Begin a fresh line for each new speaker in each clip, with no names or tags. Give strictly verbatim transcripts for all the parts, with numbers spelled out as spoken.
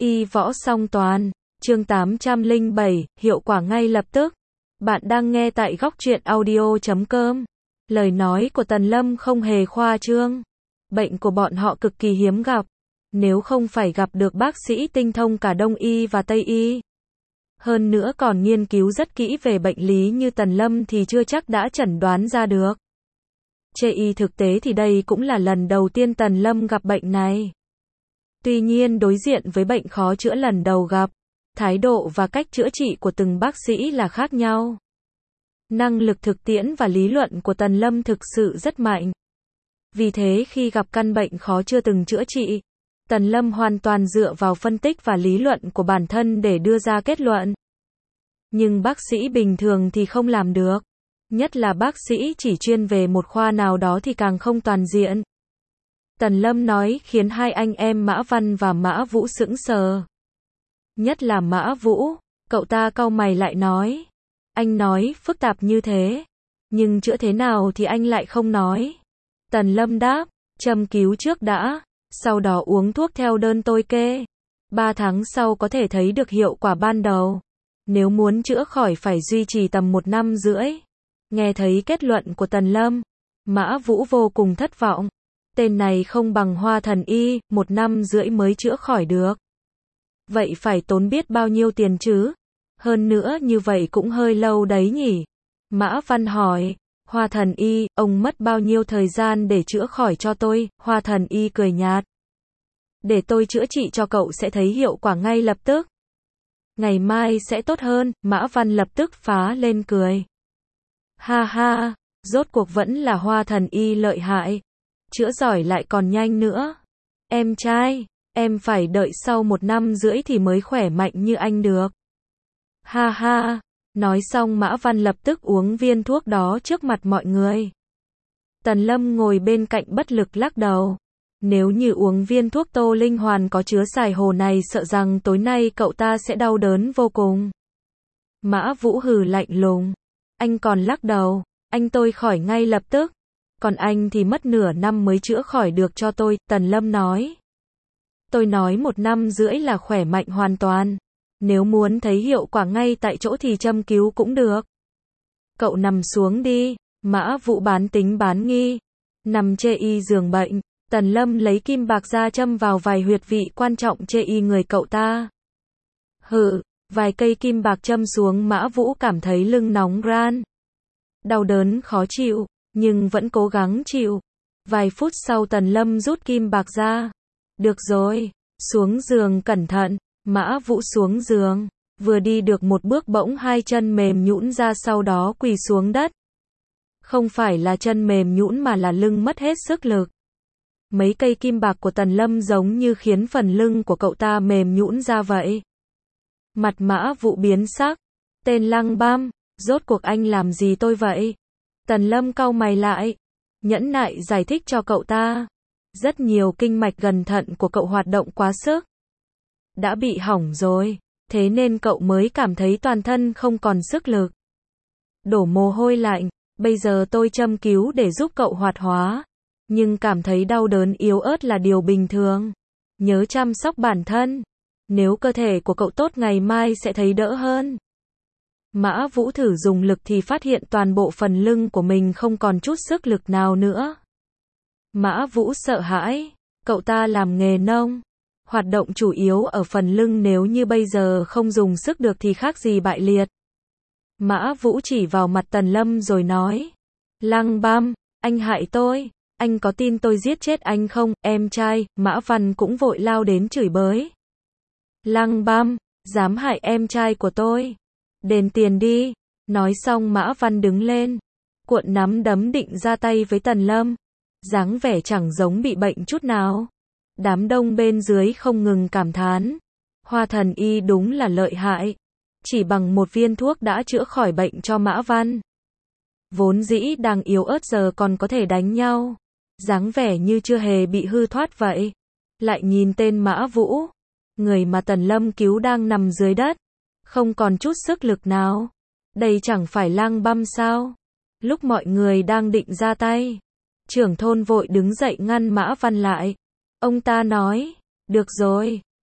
Y võ song toàn, chương tám trăm lẻ bảy, hiệu quả ngay lập tức. Bạn đang nghe tại góc truyện audio chấm com. Lời nói của Tần Lâm không hề khoa trương. Bệnh của bọn họ cực kỳ hiếm gặp. Nếu không phải gặp được bác sĩ tinh thông cả Đông Y và Tây Y, hơn nữa còn nghiên cứu rất kỹ về bệnh lý như Tần Lâm thì chưa chắc đã chẩn đoán ra được. Chê y thực tế thì đây cũng là lần đầu tiên Tần Lâm gặp bệnh này. Tuy nhiên đối diện với bệnh khó chữa lần đầu gặp, thái độ và cách chữa trị của từng bác sĩ là khác nhau. Năng lực thực tiễn và lý luận của Tần Lâm thực sự rất mạnh. Vì thế khi gặp căn bệnh khó chưa từng chữa trị, Tần Lâm hoàn toàn dựa vào phân tích và lý luận của bản thân để đưa ra kết luận. Nhưng bác sĩ bình thường thì không làm được. Nhất là bác sĩ chỉ chuyên về một khoa nào đó thì càng không toàn diện. Tần Lâm nói khiến hai anh em Mã Văn và Mã Vũ sững sờ. Nhất là Mã Vũ, cậu ta cau mày lại nói. Anh nói phức tạp như thế, nhưng chữa thế nào thì anh lại không nói. Tần Lâm đáp, châm cứu trước đã, sau đó uống thuốc theo đơn tôi kê. Ba tháng sau có thể thấy được hiệu quả ban đầu. Nếu muốn chữa khỏi phải duy trì tầm một năm rưỡi. Nghe thấy kết luận của Tần Lâm, Mã Vũ vô cùng thất vọng. Tên này không bằng Hoa Thần Y, một năm rưỡi mới chữa khỏi được. Vậy phải tốn biết bao nhiêu tiền chứ? Hơn nữa như vậy cũng hơi lâu đấy nhỉ? Mã Văn hỏi, Hoa Thần Y, ông mất bao nhiêu thời gian để chữa khỏi cho tôi? Hoa Thần Y cười nhạt. Để tôi chữa trị cho cậu sẽ thấy hiệu quả ngay lập tức. Ngày mai sẽ tốt hơn, Mã Văn lập tức phá lên cười. Ha ha, rốt cuộc vẫn là Hoa Thần Y lợi hại. Chữa giỏi lại còn nhanh nữa. Em trai, em phải đợi sau một năm rưỡi thì mới khỏe mạnh như anh được. Ha ha, nói xong Mã Văn lập tức uống viên thuốc đó trước mặt mọi người. Tần Lâm ngồi bên cạnh bất lực lắc đầu. Nếu như uống viên thuốc Tô Linh Hoàn có chứa xài hồ này sợ rằng tối nay cậu ta sẽ đau đớn vô cùng. Mã Vũ hừ lạnh lùng. Anh còn lắc đầu, anh tôi khỏi ngay lập tức. Còn anh thì mất nửa năm mới chữa khỏi được cho tôi, Tần Lâm nói. Tôi nói một năm rưỡi là khỏe mạnh hoàn toàn. Nếu muốn thấy hiệu quả ngay tại chỗ thì châm cứu cũng được. Cậu nằm xuống đi, Mã Vũ bán tính bán nghi. Nằm chê y giường bệnh, Tần Lâm lấy kim bạc ra châm vào vài huyệt vị quan trọng chê y người cậu ta. Hừ, vài cây kim bạc châm xuống Mã Vũ cảm thấy lưng nóng ran. Đau đớn khó chịu, nhưng vẫn cố gắng chịu. Vài phút sau Tần Lâm rút kim bạc ra. Được rồi, xuống giường cẩn thận. Mã Vũ xuống giường, vừa đi được một bước bỗng hai chân mềm nhũn ra sau đó quỳ xuống đất. Không phải là chân mềm nhũn mà là lưng mất hết sức lực. Mấy cây kim bạc của Tần Lâm giống như khiến phần lưng của cậu ta mềm nhũn ra vậy. Mặt Mã Vũ biến sắc. Tên lăng băm, rốt cuộc anh làm gì tôi vậy? Tần Lâm cau mày lại, nhẫn nại giải thích cho cậu ta. Rất nhiều kinh mạch gần thận của cậu hoạt động quá sức. Đã bị hỏng rồi, thế nên cậu mới cảm thấy toàn thân không còn sức lực. Đổ mồ hôi lạnh, bây giờ tôi châm cứu để giúp cậu hoạt hóa. Nhưng cảm thấy đau đớn yếu ớt là điều bình thường. Nhớ chăm sóc bản thân. Nếu cơ thể của cậu tốt ngày mai sẽ thấy đỡ hơn. Mã Vũ thử dùng lực thì phát hiện toàn bộ phần lưng của mình không còn chút sức lực nào nữa. Mã Vũ sợ hãi, cậu ta làm nghề nông. Hoạt động chủ yếu ở phần lưng nếu như bây giờ không dùng sức được thì khác gì bại liệt. Mã Vũ chỉ vào mặt Tần Lâm rồi nói. Lăng băm, anh hại tôi, anh có tin tôi giết chết anh không, em trai? Mã Văn cũng vội lao đến chửi bới. Lăng băm, dám hại em trai của tôi. Đền tiền đi. Nói xong Mã Văn đứng lên, cuộn nắm đấm định ra tay với Tần Lâm. Dáng vẻ chẳng giống bị bệnh chút nào. Đám đông bên dưới không ngừng cảm thán. Hoa Thần Y đúng là lợi hại. Chỉ bằng một viên thuốc đã chữa khỏi bệnh cho Mã Văn. Vốn dĩ đang yếu ớt giờ còn có thể đánh nhau. Dáng vẻ như chưa hề bị hư thoát vậy. Lại nhìn tên Mã Vũ. Người mà Tần Lâm cứu đang nằm dưới đất. Không còn chút sức lực nào. Đây chẳng phải lang băm sao? Lúc mọi người đang định ra tay, trưởng thôn vội đứng dậy ngăn Mã Văn lại. Ông ta nói, được rồi,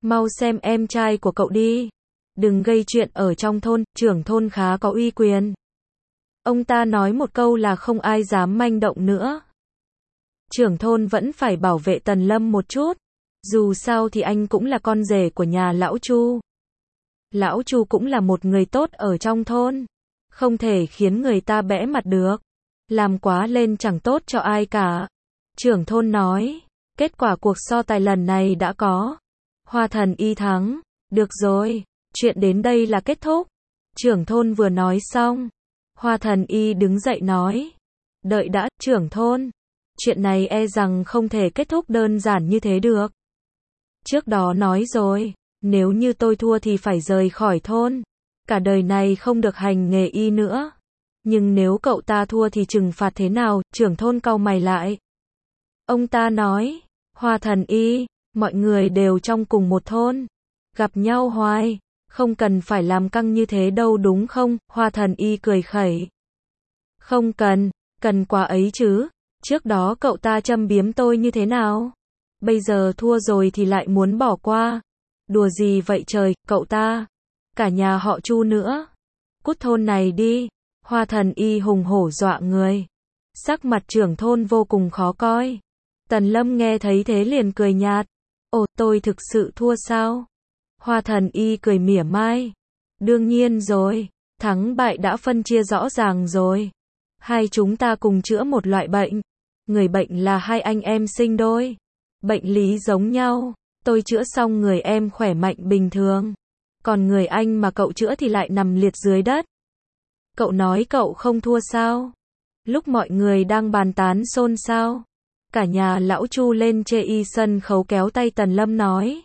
mau xem em trai của cậu đi. Đừng gây chuyện ở trong thôn, trưởng thôn khá có uy quyền. Ông ta nói một câu là không ai dám manh động nữa. Trưởng thôn vẫn phải bảo vệ Tần Lâm một chút. Dù sao thì anh cũng là con rể của nhà lão Chu. Lão Chu cũng là một người tốt ở trong thôn. Không thể khiến người ta bẽ mặt được. Làm quá lên chẳng tốt cho ai cả. Trưởng thôn nói. Kết quả cuộc so tài lần này đã có. Hoa Thần Y thắng. Được rồi. Chuyện đến đây là kết thúc. Trưởng thôn vừa nói xong. Hoa Thần Y đứng dậy nói. Đợi đã, trưởng thôn. Chuyện này e rằng không thể kết thúc đơn giản như thế được. Trước đó nói rồi. Nếu như tôi thua thì phải rời khỏi thôn. Cả đời này không được hành nghề y nữa. Nhưng nếu cậu ta thua thì trừng phạt thế nào? Trưởng thôn cau mày lại. Ông ta nói. Hoa Thần Y. Mọi người đều trong cùng một thôn. Gặp nhau hoài. Không cần phải làm căng như thế đâu đúng không? Hoa Thần Y cười khẩy. Không cần. Cần quá ấy chứ. Trước đó cậu ta châm biếm tôi như thế nào? Bây giờ thua rồi thì lại muốn bỏ qua. Đùa gì vậy trời, cậu ta. Cả nhà họ Chu nữa. Cút thôn này đi. Hoa Thần Y hùng hổ dọa người. Sắc mặt trưởng thôn vô cùng khó coi. Tần Lâm nghe thấy thế liền cười nhạt. Ồ, tôi thực sự thua sao? Hoa Thần Y cười mỉa mai. Đương nhiên rồi. Thắng bại đã phân chia rõ ràng rồi. Hai chúng ta cùng chữa một loại bệnh. Người bệnh là hai anh em sinh đôi. Bệnh lý giống nhau. Tôi chữa xong người em khỏe mạnh bình thường. Còn người anh mà cậu chữa thì lại nằm liệt dưới đất. Cậu nói cậu không thua sao? Lúc mọi người đang bàn tán xôn xao. Cả nhà lão Chu lên chê y sân khấu kéo tay Tần Lâm nói.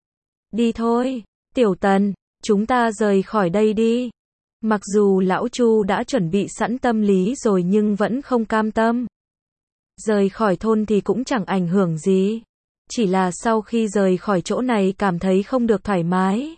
Đi thôi, Tiểu Tần, chúng ta rời khỏi đây đi. Mặc dù lão Chu đã chuẩn bị sẵn tâm lý rồi nhưng vẫn không cam tâm. Rời khỏi thôn thì cũng chẳng ảnh hưởng gì. Chỉ là sau khi rời khỏi chỗ này cảm thấy không được thoải mái.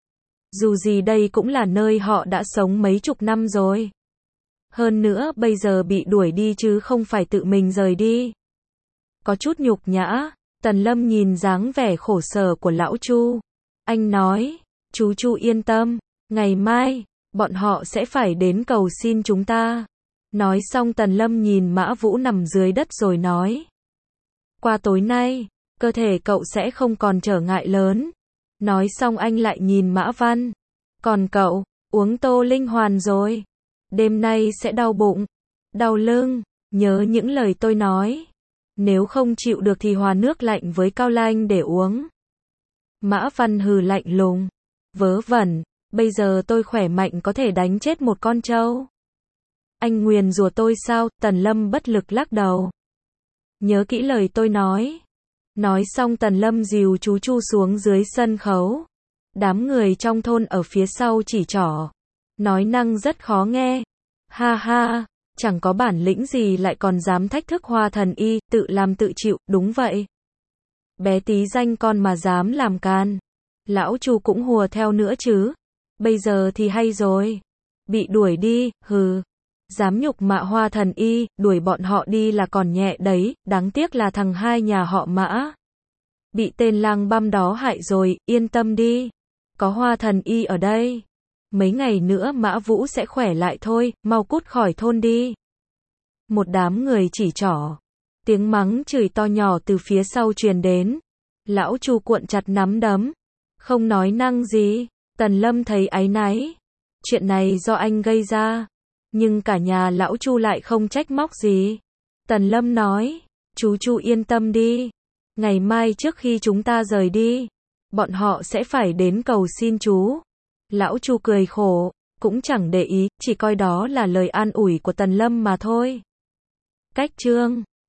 Dù gì đây cũng là nơi họ đã sống mấy chục năm rồi. Hơn nữa bây giờ bị đuổi đi chứ không phải tự mình rời đi. Có chút nhục nhã. Tần Lâm nhìn dáng vẻ khổ sở của lão Chu. Anh nói, chú Chu yên tâm, ngày mai, bọn họ sẽ phải đến cầu xin chúng ta. Nói xong Tần Lâm nhìn Mã Vũ nằm dưới đất rồi nói. Qua tối nay, cơ thể cậu sẽ không còn trở ngại lớn. Nói xong anh lại nhìn Mã Văn. Còn cậu, uống tô linh hoàn rồi. Đêm nay sẽ đau bụng, đau lưng, nhớ những lời tôi nói. Nếu không chịu được thì hòa nước lạnh với cao lanh để uống. Mã Văn hừ lạnh lùng. Vớ vẩn, bây giờ tôi khỏe mạnh có thể đánh chết một con trâu. Anh nguyền rủa tôi sao? Tần Lâm bất lực lắc đầu. Nhớ kỹ lời tôi nói. Nói xong Tần Lâm dìu chú Chu xuống dưới sân khấu. Đám người trong thôn ở phía sau chỉ trỏ. Nói năng rất khó nghe. Ha ha, chẳng có bản lĩnh gì lại còn dám thách thức Hoa Thần Y, tự làm tự chịu, đúng vậy. Bé tí danh con mà dám làm can. Lão Chu cũng hùa theo nữa chứ. Bây giờ thì hay rồi. Bị đuổi đi, hừ. Dám nhục mạ Hoa Thần Y, đuổi bọn họ đi là còn nhẹ đấy, đáng tiếc là thằng hai nhà họ Mã. Bị tên lang băm đó hại rồi, yên tâm đi. Có Hoa Thần Y ở đây. Mấy ngày nữa Mã Vũ sẽ khỏe lại thôi, mau cút khỏi thôn đi. Một đám người chỉ trỏ. Tiếng mắng chửi to nhỏ từ phía sau truyền đến. Lão Chu cuộn chặt nắm đấm. Không nói năng gì. Tần Lâm thấy áy náy. Chuyện này do anh gây ra. Nhưng cả nhà lão Chu lại không trách móc gì. Tần Lâm nói. Chú Chu yên tâm đi. Ngày mai trước khi chúng ta rời đi. Bọn họ sẽ phải đến cầu xin chú. Lão Chu cười khổ. Cũng chẳng để ý. Chỉ coi đó là lời an ủi của Tần Lâm mà thôi. Cách chương